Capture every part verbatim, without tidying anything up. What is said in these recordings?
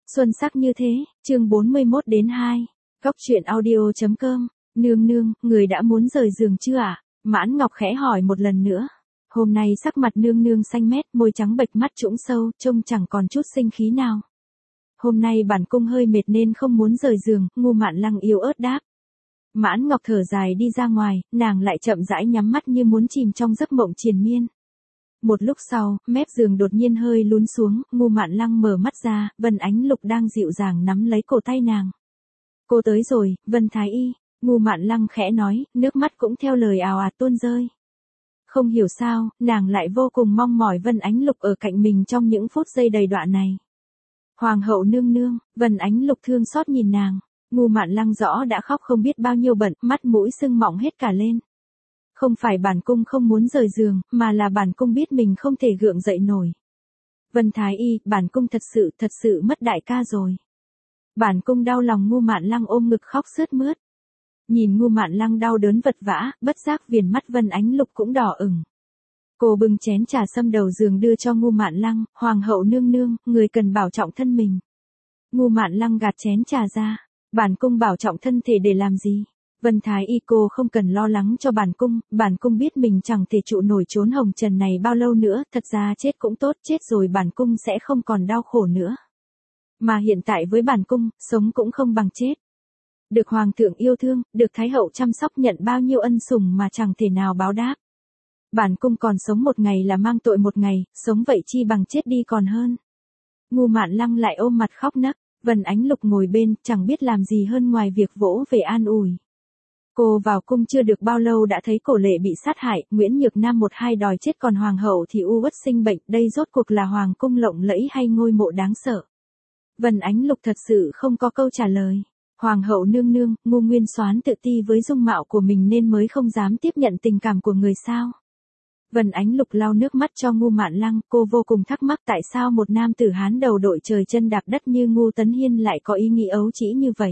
Xuân sắc như thế, chương bốn mươi mốt đến hai. Góc truyện audio.com, nương nương, người đã muốn rời giường chưa ạ? À? Mãn Ngọc khẽ hỏi một lần nữa. Hôm nay sắc mặt nương nương xanh mét, môi trắng bệch, mắt trũng sâu, trông chẳng còn chút sinh khí nào. Hôm nay bản cung hơi mệt nên không muốn rời giường, Ngu Mạn Lăng yếu ớt đáp. Mãn Ngọc thở dài đi ra ngoài, nàng lại chậm rãi nhắm mắt như muốn chìm trong giấc mộng triền miên. Một lúc sau, mép giường đột nhiên hơi lún xuống, Ngu Mạn Lăng mở mắt ra, Vân Ánh Lục đang dịu dàng nắm lấy cổ tay nàng. Cô tới rồi, Vân Thái Y, Ngu Mạn Lăng khẽ nói, nước mắt cũng theo lời ào ạt tuôn rơi. Không hiểu sao, nàng lại vô cùng mong mỏi Vân Ánh Lục ở cạnh mình trong những phút giây đầy đọa này. Hoàng hậu nương nương, Vân Ánh Lục thương xót nhìn nàng, Ngu Mạn Lăng rõ đã khóc không biết bao nhiêu bận, mắt mũi sưng mọng hết cả lên. Không phải bản cung không muốn rời giường, mà là bản cung biết mình không thể gượng dậy nổi. Vân Thái Y, bản cung thật sự, thật sự mất đại ca rồi. Bản cung đau lòng. Ngu Mạn Lăng ôm ngực khóc sướt mướt. Nhìn Ngu Mạn Lăng đau đớn vật vã, bất giác viền mắt Vân Ánh Lục cũng đỏ ửng. Cô bưng chén trà sâm đầu giường đưa cho Ngu Mạn Lăng, Hoàng hậu nương nương, người cần bảo trọng thân mình. Ngu Mạn Lăng gạt chén trà ra, bản cung bảo trọng thân thể để làm gì? Vân Thái Y, cô không cần lo lắng cho bản cung, bản cung biết mình chẳng thể trụ nổi chốn hồng trần này bao lâu nữa, thật ra chết cũng tốt, chết rồi bản cung sẽ không còn đau khổ nữa. Mà hiện tại với bản cung, sống cũng không bằng chết. Được hoàng thượng yêu thương, được thái hậu chăm sóc, nhận bao nhiêu ân sủng mà chẳng thể nào báo đáp. Bản cung còn sống một ngày là mang tội một ngày, sống vậy chi bằng chết đi còn hơn. Ngu Mạn Lăng lại ôm mặt khóc nấc, Vân Ánh Lục ngồi bên, chẳng biết làm gì hơn ngoài việc vỗ về an ủi. Cô vào cung chưa được bao lâu đã thấy Cổ Lệ bị sát hại, Nguyễn Nhược Nam một hai đòi chết, còn hoàng hậu thì u uất sinh bệnh, đây rốt cuộc là hoàng cung lộng lẫy hay ngôi mộ đáng sợ? Vân Ánh Lục thật sự không có câu trả lời. Hoàng hậu nương nương, Ngu Nguyên Soán tự ti với dung mạo của mình nên mới không dám tiếp nhận tình cảm của người sao? Vân Ánh Lục lau nước mắt cho Ngu Mạn Lăng, cô vô cùng thắc mắc tại sao một nam tử Hán đầu đội trời chân đạp đất như Ngu Tấn Hiên lại có ý nghĩ ấu trĩ như vậy.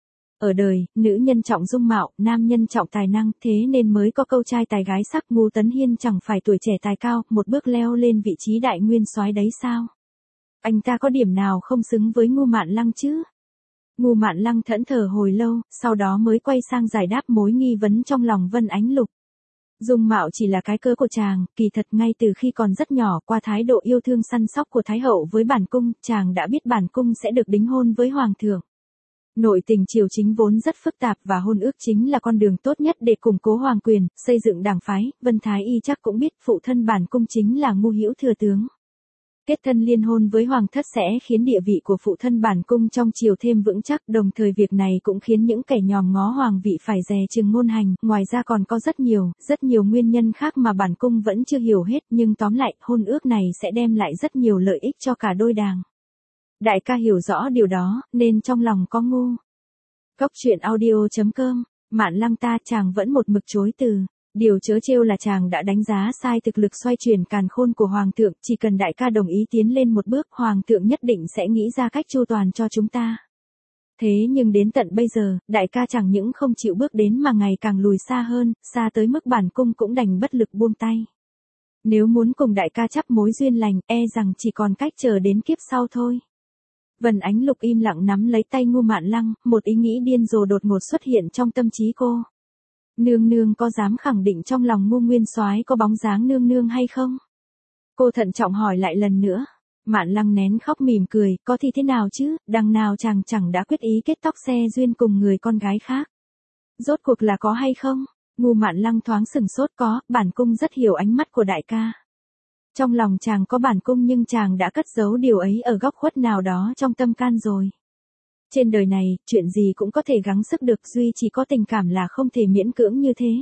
Ở đời, nữ nhân trọng dung mạo, nam nhân trọng tài năng, thế nên mới có câu trai tài gái sắc. Ngu Tấn Hiên chẳng phải tuổi trẻ tài cao, một bước leo lên vị trí đại nguyên soái đấy sao? Anh ta có điểm nào không xứng với Ngu Mạn Lăng chứ? Ngu Mạn Lăng thẫn thờ hồi lâu, sau đó mới quay sang giải đáp mối nghi vấn trong lòng Vân Ánh Lục. Dung mạo chỉ là cái cớ của chàng, kỳ thật ngay từ khi còn rất nhỏ, qua thái độ yêu thương săn sóc của thái hậu với bản cung, chàng đã biết bản cung sẽ được đính hôn với hoàng thượng. Nội tình triều chính vốn rất phức tạp và hôn ước chính là con đường tốt nhất để củng cố hoàng quyền, xây dựng đảng phái. Vân Thái Y chắc cũng biết phụ thân bản cung chính là Ngu Hữu thừa tướng. Kết thân liên hôn với hoàng thất sẽ khiến địa vị của phụ thân bản cung trong triều thêm vững chắc, đồng thời việc này cũng khiến những kẻ nhòm ngó hoàng vị phải dè chừng ngôn hành, ngoài ra còn có rất nhiều, rất nhiều nguyên nhân khác mà bản cung vẫn chưa hiểu hết, nhưng tóm lại, hôn ước này sẽ đem lại rất nhiều lợi ích cho cả đôi đàng. Đại ca hiểu rõ điều đó, nên trong lòng có ngu. Góc truyện audio.com, Mạn Lăng ta, chàng vẫn một mực chối từ. Điều trớ trêu là chàng đã đánh giá sai thực lực xoay chuyển càn khôn của hoàng thượng, chỉ cần đại ca đồng ý tiến lên một bước, hoàng thượng nhất định sẽ nghĩ ra cách chu toàn cho chúng ta. Thế nhưng đến tận bây giờ, đại ca chẳng những không chịu bước đến mà ngày càng lùi xa hơn, xa tới mức bản cung cũng đành bất lực buông tay. Nếu muốn cùng đại ca chắp mối duyên lành, e rằng chỉ còn cách chờ đến kiếp sau thôi. Vân Ánh Lục im lặng nắm lấy tay Ngu Mạn Lăng, một ý nghĩ điên rồ đột ngột xuất hiện trong tâm trí cô. Nương nương có dám khẳng định trong lòng Ngu Nguyên Soái có bóng dáng nương nương hay không? Cô thận trọng hỏi lại lần nữa. Mạn Lăng nén khóc mỉm cười, có thì thế nào chứ, đằng nào chàng chẳng đã quyết ý kết tóc xe duyên cùng người con gái khác. Rốt cuộc là có hay không? Ngu Mạn Lăng thoáng sừng sốt, có, bản cung rất hiểu ánh mắt của đại ca. Trong lòng chàng có bản cung nhưng chàng đã cất giấu điều ấy ở góc khuất nào đó trong tâm can rồi. Trên đời này, chuyện gì cũng có thể gắng sức được, duy chỉ có tình cảm là không thể miễn cưỡng như thế.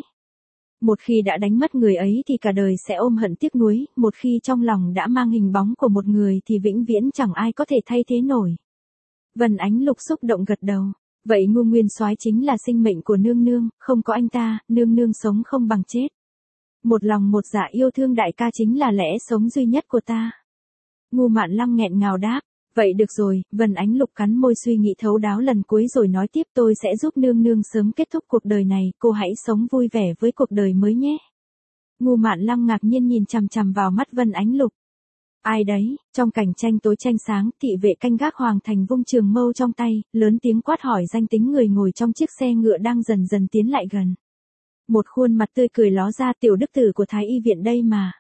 Một khi đã đánh mất người ấy thì cả đời sẽ ôm hận tiếc nuối, một khi trong lòng đã mang hình bóng của một người thì vĩnh viễn chẳng ai có thể thay thế nổi. Vân Ánh Lục xúc động gật đầu. Vậy Ngu Nguyên Soái chính là sinh mệnh của nương nương, không có anh ta, nương nương sống không bằng chết. Một lòng một dạ yêu thương đại ca chính là lẽ sống duy nhất của ta. Ngu Mạn Lăng nghẹn ngào đáp. Vậy được rồi, Vân Ánh Lục cắn môi suy nghĩ thấu đáo lần cuối rồi nói tiếp, tôi sẽ giúp nương nương sớm kết thúc cuộc đời này, cô hãy sống vui vẻ với cuộc đời mới nhé. Ngu Mạn Lăng ngạc nhiên nhìn chằm chằm vào mắt Vân Ánh Lục. Ai đấy, trong cảnh tranh tối tranh sáng, thị vệ canh gác hoàng thành vung trường mâu trong tay, lớn tiếng quát hỏi danh tính người ngồi trong chiếc xe ngựa đang dần dần tiến lại gần. Một khuôn mặt tươi cười ló ra, tiểu đức tử của Thái y viện đây mà.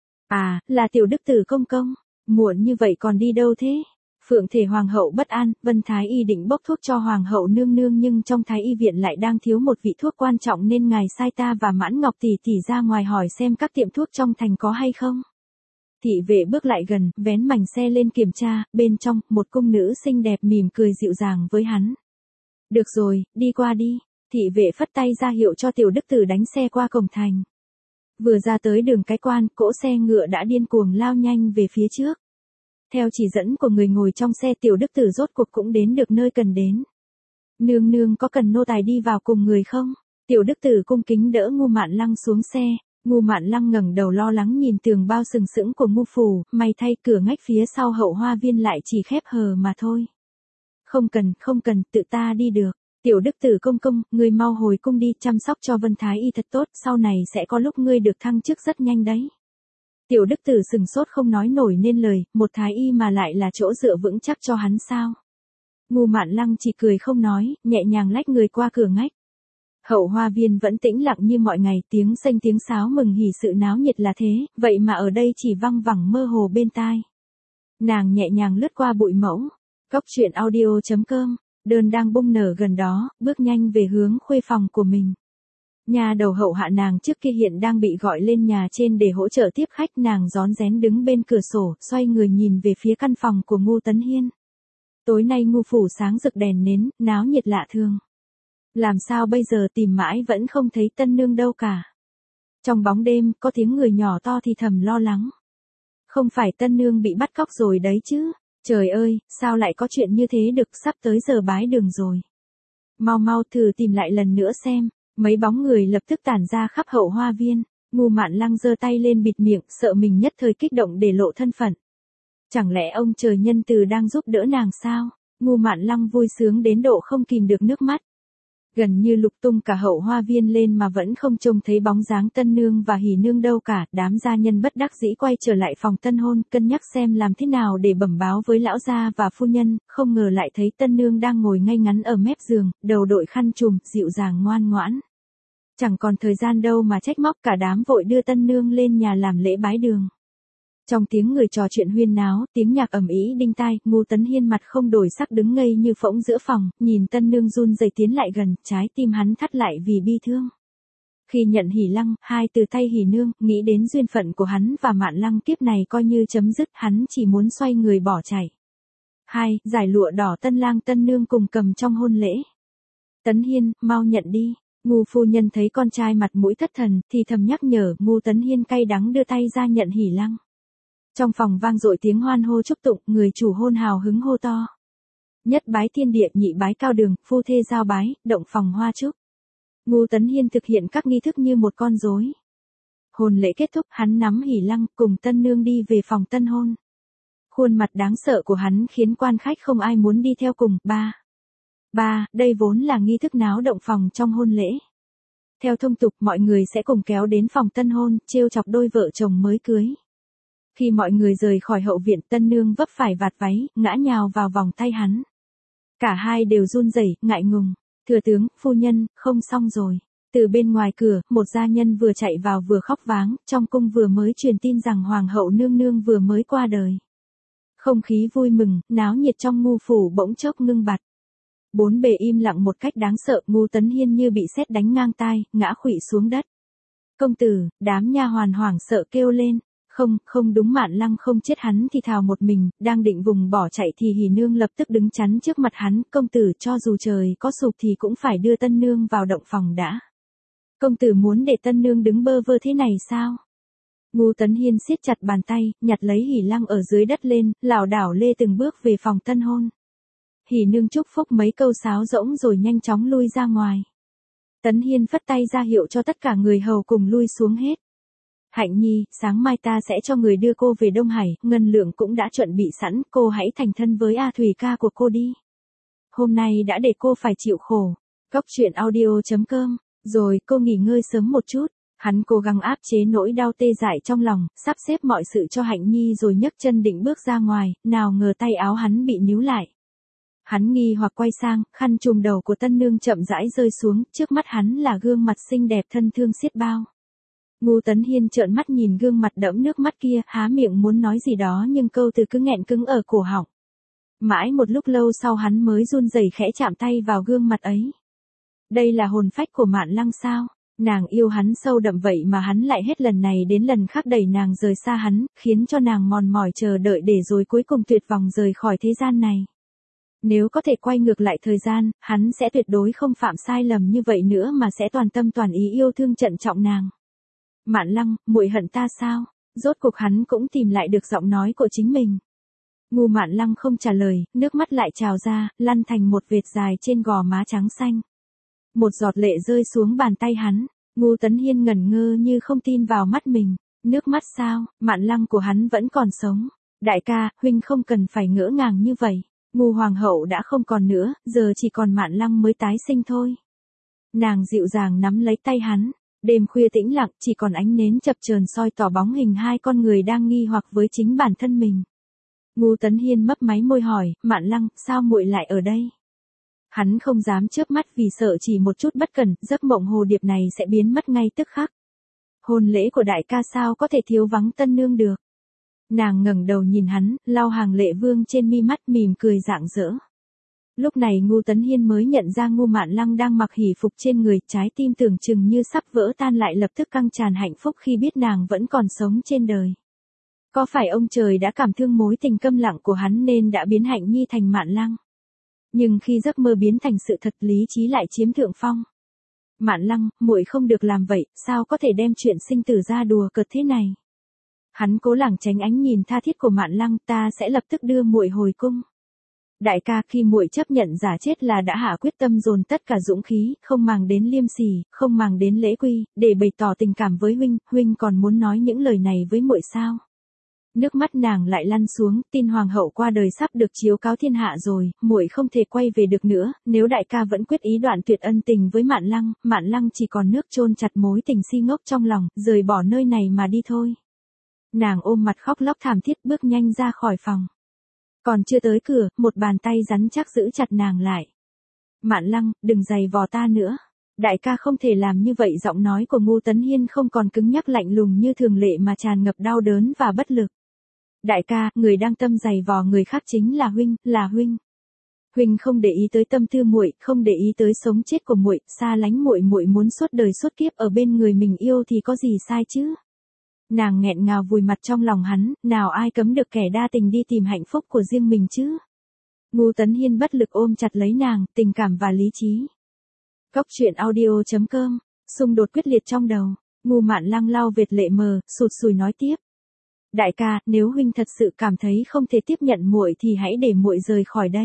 À, là tiểu đức tử công công, muộn như vậy còn đi đâu thế? Phượng thể hoàng hậu bất an, Vân Thái y định bốc thuốc cho hoàng hậu nương nương nhưng trong Thái y viện lại đang thiếu một vị thuốc quan trọng nên ngài sai ta và Mãn Ngọc tỷ tỷ ra ngoài hỏi xem các tiệm thuốc trong thành có hay không. Thị vệ bước lại gần, vén mảnh xe lên kiểm tra, bên trong, một cung nữ xinh đẹp mỉm cười dịu dàng với hắn. Được rồi, đi qua đi. Thị vệ phất tay ra hiệu cho tiểu đức tử đánh xe qua cổng thành. Vừa ra tới đường cái quan, cỗ xe ngựa đã điên cuồng lao nhanh về phía trước. Theo chỉ dẫn của người ngồi trong xe, tiểu đức tử rốt cuộc cũng đến được nơi cần đến. Nương nương có cần nô tài đi vào cùng người không? Tiểu đức tử cung kính đỡ Ngu Mạn Lăng xuống xe. Ngu Mạn Lăng ngẩng đầu lo lắng nhìn tường bao sừng sững của Ngu phủ, may thay cửa ngách phía sau hậu hoa viên lại chỉ khép hờ mà thôi. Không cần, không cần, tự ta đi được. Tiểu đức tử công công, ngươi mau hồi cung đi, chăm sóc cho Vân Thái y thật tốt, sau này sẽ có lúc ngươi được thăng chức rất nhanh đấy. Tiểu đức tử sừng sốt không nói nổi nên lời, một Thái y mà lại là chỗ dựa vững chắc cho hắn sao? Ngu Mạn Lăng chỉ cười không nói, nhẹ nhàng lách người qua cửa ngách. Hậu hoa viên vẫn tĩnh lặng như mọi ngày, tiếng xanh tiếng sáo mừng hỉ sự náo nhiệt là thế, vậy mà ở đây chỉ văng vẳng mơ hồ bên tai. Nàng nhẹ nhàng lướt qua bụi mẫu. Góc truyện audio chấm com, đơn đang bung nở gần đó, bước nhanh về hướng khuê phòng của mình. Nhà đầu hậu hạ nàng trước kia hiện đang bị gọi lên nhà trên để hỗ trợ tiếp khách, nàng rón rén đứng bên cửa sổ, xoay người nhìn về phía căn phòng của Ngô Tấn Hiên. Tối nay Ngô phủ sáng rực đèn nến, náo nhiệt lạ thường. Làm sao bây giờ tìm mãi vẫn không thấy tân nương đâu cả. Trong bóng đêm, có tiếng người nhỏ to thì thầm lo lắng. Không phải tân nương bị bắt cóc rồi đấy chứ? Trời ơi, sao lại có chuyện như thế được, sắp tới giờ bái đường rồi. Mau mau thử tìm lại lần nữa xem. Mấy bóng người lập tức tản ra khắp hậu hoa viên. Ngu Mạn Lăng giơ tay lên bịt miệng, sợ mình nhất thời kích động để lộ thân phận. Chẳng lẽ ông trời nhân từ đang giúp đỡ nàng sao? Ngu Mạn Lăng vui sướng đến độ không kìm được nước mắt. Gần như lục tung cả hậu hoa viên lên mà vẫn không trông thấy bóng dáng tân nương và hỉ nương đâu cả. Đám gia nhân bất đắc dĩ quay trở lại phòng tân hôn, cân nhắc xem làm thế nào để bẩm báo với lão gia và phu nhân, không ngờ lại thấy tân nương đang ngồi ngay ngắn ở mép giường, đầu đội khăn trùm, dịu dàng ngoan ngoãn. Chẳng còn thời gian đâu mà trách móc, cả đám vội đưa tân nương lên nhà làm lễ bái đường. Trong tiếng người trò chuyện huyên náo, tiếng nhạc ầm ĩ đinh tai, Ngô Tấn Hiên mặt không đổi sắc đứng ngây như phỗng giữa phòng, nhìn tân nương run rẩy tiến lại gần, trái tim hắn thắt lại vì bi thương. Khi nhận hỉ lăng, hai từ tay hỉ nương, nghĩ đến duyên phận của hắn và Mạn Lăng kiếp này coi như chấm dứt, hắn chỉ muốn xoay người bỏ chạy. Hai, giải lụa đỏ tân lang tân nương cùng cầm trong hôn lễ. Tấn Hiên, mau nhận đi. Ngô phu nhân thấy con trai mặt mũi thất thần, thì thầm nhắc nhở, Ngô Tấn Hiên cay đắng đưa tay ra nhận hỉ lăng. Trong phòng vang dội tiếng hoan hô chúc tụng, người chủ hôn hào hứng hô to. Nhất bái thiên địa, nhị bái cao đường, phu thê giao bái, động phòng hoa chúc. Ngô Tấn Hiên thực hiện các nghi thức như một con rối. Hôn lễ kết thúc, hắn nắm hỉ lăng, cùng tân nương đi về phòng tân hôn. Khuôn mặt đáng sợ của hắn khiến quan khách không ai muốn đi theo cùng. Ba. Ba, đây vốn là nghi thức náo động phòng trong hôn lễ. Theo thông tục, mọi người sẽ cùng kéo đến phòng tân hôn, trêu chọc đôi vợ chồng mới cưới. Khi mọi người rời khỏi hậu viện, tân nương vấp phải vạt váy, ngã nhào vào vòng tay hắn. Cả hai đều run rẩy, ngại ngùng. Thừa tướng, phu nhân, không xong rồi. Từ bên ngoài cửa, một gia nhân vừa chạy vào vừa khóc váng, trong cung vừa mới truyền tin rằng hoàng hậu nương nương vừa mới qua đời. Không khí vui mừng, náo nhiệt trong Ngô phủ bỗng chốc ngưng bặt. Bốn bề im lặng một cách đáng sợ, Ngô Tấn Hiên như bị sét đánh ngang tai, ngã khuỵu xuống đất. Công tử, đám nha hoàn hoảng sợ kêu lên. Không, không đúng, Mạn Lăng không chết, hắn thì thào một mình, đang định vùng bỏ chạy thì hỉ nương lập tức đứng chắn trước mặt hắn. Công tử, cho dù trời có sụp thì cũng phải đưa tân nương vào động phòng đã. Công tử muốn để tân nương đứng bơ vơ thế này sao? Ngô Tấn Hiên siết chặt bàn tay, nhặt lấy hỉ lăng ở dưới đất lên, lảo đảo lê từng bước về phòng tân hôn. Hỉ nương chúc phúc mấy câu sáo rỗng rồi nhanh chóng lui ra ngoài. Tấn Hiên phất tay ra hiệu cho tất cả người hầu cùng lui xuống hết. Hạnh nhi, sáng mai ta sẽ cho người đưa cô về Đông Hải, ngân lượng cũng đã chuẩn bị sẵn, cô hãy thành thân với A Thủy ca của cô đi. Hôm nay đã để cô phải chịu khổ. Góc truyện audio chấm com, rồi cô nghỉ ngơi sớm một chút. Hắn cố gắng áp chế nỗi đau tê dại trong lòng, sắp xếp mọi sự cho Hạnh Nhi rồi nhấc chân định bước ra ngoài, nào ngờ tay áo hắn bị níu lại. Hắn nghi hoặc quay sang, khăn trùm đầu của tân nương chậm rãi rơi xuống, trước mắt hắn là gương mặt xinh đẹp thân thương xiết bao. Ngô Tấn Hiên trợn mắt nhìn gương mặt đẫm nước mắt kia, há miệng muốn nói gì đó nhưng câu từ cứ nghẹn cứng ở cổ họng. Mãi một lúc lâu sau hắn mới run rẩy khẽ chạm tay vào gương mặt ấy. Đây là hồn phách của Mạn Lăng sao? Nàng yêu hắn sâu đậm vậy mà hắn lại hết lần này đến lần khác đẩy nàng rời xa hắn, khiến cho nàng mòn mỏi chờ đợi để rồi cuối cùng tuyệt vọng rời khỏi thế gian này. Nếu có thể quay ngược lại thời gian, hắn sẽ tuyệt đối không phạm sai lầm như vậy nữa mà sẽ toàn tâm toàn ý yêu thương trân trọng nàng. Mạn Lăng, muội hận ta sao? Rốt cuộc hắn cũng tìm lại được giọng nói của chính mình. Ngô Mạn Lăng không trả lời, nước mắt lại trào ra, lăn thành một vệt dài trên gò má trắng xanh. Một giọt lệ rơi xuống bàn tay hắn, Ngô Tấn Hiên ngẩn ngơ như không tin vào mắt mình. Nước mắt sao? Mạn Lăng của hắn vẫn còn sống. Đại ca, huynh không cần phải ngỡ ngàng như vậy. Ngô Hoàng hậu đã không còn nữa, giờ chỉ còn Mạn Lăng mới tái sinh thôi. Nàng dịu dàng nắm lấy tay hắn. Đêm khuya tĩnh lặng, chỉ còn ánh nến chập chờn soi tỏ bóng hình hai con người đang nghi hoặc với chính bản thân mình. Ngô Tấn Hiên mấp máy môi hỏi, Mạn Lăng, sao muội lại ở đây? Hắn không dám chớp mắt vì sợ chỉ một chút bất cẩn, giấc mộng hồ điệp này sẽ biến mất ngay tức khắc. Hôn lễ của đại ca sao có thể thiếu vắng tân nương được? Nàng ngẩng đầu nhìn hắn, lau hàng lệ vương trên mi mắt mỉm cười rạng rỡ. Lúc này Ngô Tấn Hiên mới nhận ra Ngô Mạn Lăng đang mặc hỷ phục trên người, trái tim tưởng chừng như sắp vỡ tan lại lập tức căng tràn hạnh phúc khi biết nàng vẫn còn sống trên đời. Có phải ông trời đã cảm thương mối tình câm lặng của hắn nên đã biến Hạnh Nhi thành Mạn Lăng? Nhưng khi giấc mơ biến thành sự thật, lý trí lại chiếm thượng phong. Mạn Lăng, muội không được làm vậy, sao có thể đem chuyện sinh tử ra đùa cợt thế này? Hắn cố lảng tránh ánh nhìn tha thiết của Mạn Lăng, ta sẽ lập tức đưa muội hồi cung. Đại ca, khi muội chấp nhận giả chết là đã hạ quyết tâm dồn tất cả dũng khí, không màng đến liêm sỉ, không màng đến lễ quy, để bày tỏ tình cảm với huynh, huynh còn muốn nói những lời này với muội sao? Nước mắt nàng lại lăn xuống, tin hoàng hậu qua đời sắp được chiếu cáo thiên hạ rồi, muội không thể quay về được nữa, nếu đại ca vẫn quyết ý đoạn tuyệt ân tình với Mạn Lăng, Mạn Lăng chỉ còn nước chôn chặt mối tình si ngốc trong lòng, rời bỏ nơi này mà đi thôi. Nàng ôm mặt khóc lóc thảm thiết bước nhanh ra khỏi phòng. Còn chưa tới cửa, một bàn tay rắn chắc giữ chặt nàng lại. Mạn Lăng, đừng giày vò ta nữa. Đại ca không thể làm như vậy, giọng nói của Ngô Tấn Hiên không còn cứng nhắc lạnh lùng như thường lệ mà tràn ngập đau đớn và bất lực. Đại ca, người đang tâm giày vò người khác chính là huynh, là huynh. Huynh không để ý tới tâm tư muội, không để ý tới sống chết của muội, xa lánh muội, muội muốn suốt đời suốt kiếp ở bên người mình yêu thì có gì sai chứ? Nàng nghẹn ngào vùi mặt trong lòng hắn, nào ai cấm được kẻ đa tình đi tìm hạnh phúc của riêng mình chứ? Ngô Tấn Hiên bất lực ôm chặt lấy nàng, tình cảm và lý trí. Góc truyện audio chấm com, xung đột quyết liệt trong đầu, Ngô Mạn Lăng lau vệt lệ mờ, sụt sùi nói tiếp. Đại ca, nếu huynh thật sự cảm thấy không thể tiếp nhận muội thì hãy để muội rời khỏi đây.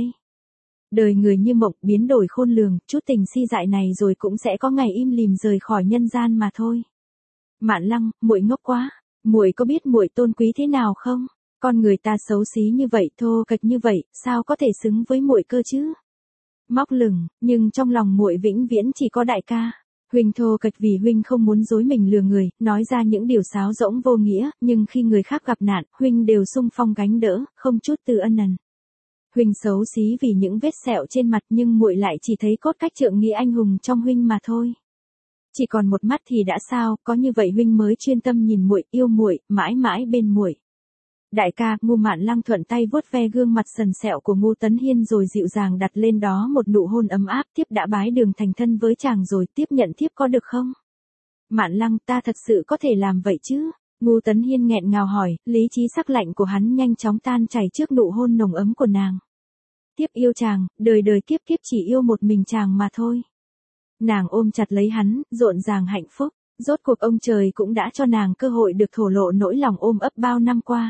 Đời người như mộng, biến đổi khôn lường, chút tình si dại này rồi cũng sẽ có ngày im lìm rời khỏi nhân gian mà thôi. Mạn Lăng, muội ngốc quá, muội có biết muội tôn quý thế nào không? Con người ta xấu xí như vậy, thô kệch như vậy, sao có thể xứng với muội cơ chứ? Móc lửng, nhưng trong lòng muội vĩnh viễn chỉ có đại ca. Huynh thô kệch vì huynh không muốn dối mình lừa người, nói ra những điều sáo rỗng vô nghĩa, nhưng khi người khác gặp nạn, huynh đều xung phong gánh đỡ, không chút từ ân nần. Huynh xấu xí vì những vết sẹo trên mặt nhưng muội lại chỉ thấy cốt cách trượng nghĩa anh hùng trong huynh mà thôi. Chỉ còn một mắt thì đã sao, có như vậy huynh mới chuyên tâm nhìn muội, yêu muội, mãi mãi bên muội. Đại ca, Ngô Mạn Lăng thuận tay vuốt ve gương mặt sần sẹo của Ngô Tấn Hiên rồi dịu dàng đặt lên đó một nụ hôn ấm áp, tiếp đã bái đường thành thân với chàng rồi, tiếp nhận tiếp có được không? Mạn Lăng, ta thật sự có thể làm vậy chứ? Ngô Tấn Hiên nghẹn ngào hỏi, lý trí sắc lạnh của hắn nhanh chóng tan chảy trước nụ hôn nồng ấm của nàng. Tiếp yêu chàng, đời đời kiếp kiếp chỉ yêu một mình chàng mà thôi. Nàng ôm chặt lấy hắn, rộn ràng hạnh phúc, rốt cuộc ông trời cũng đã cho nàng cơ hội được thổ lộ nỗi lòng ôm ấp bao năm qua.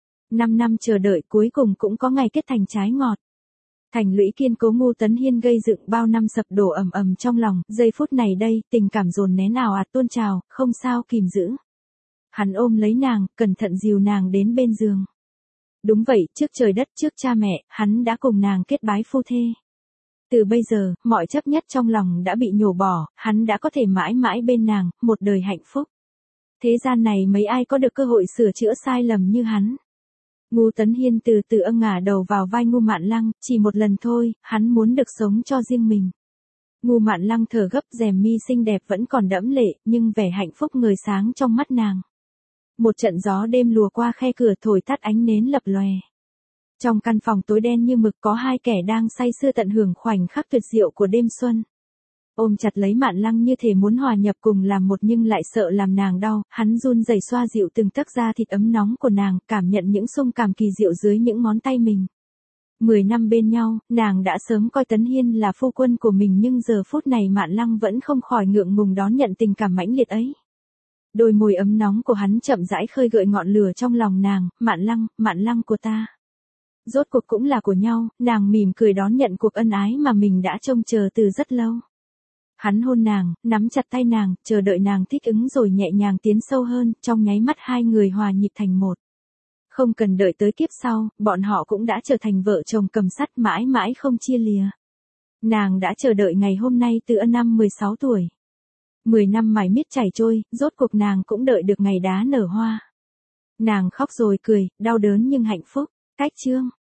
Năm năm chờ đợi cuối cùng cũng có ngày kết thành trái ngọt. Thành lũy kiên cố Ngô Tấn Hiên gây dựng bao năm sập đổ ầm ầm trong lòng, giây phút này đây, tình cảm dồn nén ào ạt tuôn trào, không sao kìm giữ. Hắn ôm lấy nàng, cẩn thận dìu nàng đến bên giường. Đúng vậy, trước trời đất, trước cha mẹ, hắn đã cùng nàng kết bái phu thê. Từ bây giờ, mọi chấp nhất trong lòng đã bị nhổ bỏ, hắn đã có thể mãi mãi bên nàng, một đời hạnh phúc. Thế gian này mấy ai có được cơ hội sửa chữa sai lầm như hắn. Ngô Tấn Hiên từ từ âng ngả đầu vào vai Ngô Mạn Lăng, chỉ một lần thôi, hắn muốn được sống cho riêng mình. Ngô Mạn Lăng thở gấp, rèm mi xinh đẹp vẫn còn đẫm lệ, nhưng vẻ hạnh phúc ngời sáng trong mắt nàng. Một trận gió đêm lùa qua khe cửa thổi tắt ánh nến lập lòe. Trong căn phòng tối đen như mực có hai kẻ đang say sưa tận hưởng khoảnh khắc tuyệt diệu của đêm xuân. Ôm chặt lấy Mạn Lăng như thể muốn hòa nhập cùng làm một nhưng lại sợ làm nàng đau, hắn run rẩy xoa dịu từng tấc da thịt ấm nóng của nàng, cảm nhận những xung cảm kỳ diệu dưới những ngón tay mình. Mười năm bên nhau, nàng đã sớm coi Tấn Hiên là phu quân của mình nhưng giờ phút này Mạn Lăng vẫn không khỏi ngượng ngùng đón nhận tình cảm mãnh liệt ấy. Đôi môi ấm nóng của hắn chậm rãi khơi gợi ngọn lửa trong lòng nàng, Mạn Lăng, Mạn Lăng của ta. Rốt cuộc cũng là của nhau, nàng mỉm cười đón nhận cuộc ân ái mà mình đã trông chờ từ rất lâu. Hắn hôn nàng, nắm chặt tay nàng, chờ đợi nàng thích ứng rồi nhẹ nhàng tiến sâu hơn, trong nháy mắt hai người hòa nhịp thành một. Không cần đợi tới kiếp sau, bọn họ cũng đã trở thành vợ chồng cầm sắt mãi mãi không chia lìa. Nàng đã chờ đợi ngày hôm nay từ năm mười sáu tuổi. Mười năm mải miết chảy trôi, rốt cuộc nàng cũng đợi được ngày đá nở hoa. Nàng khóc rồi cười, đau đớn nhưng hạnh phúc. Cách chương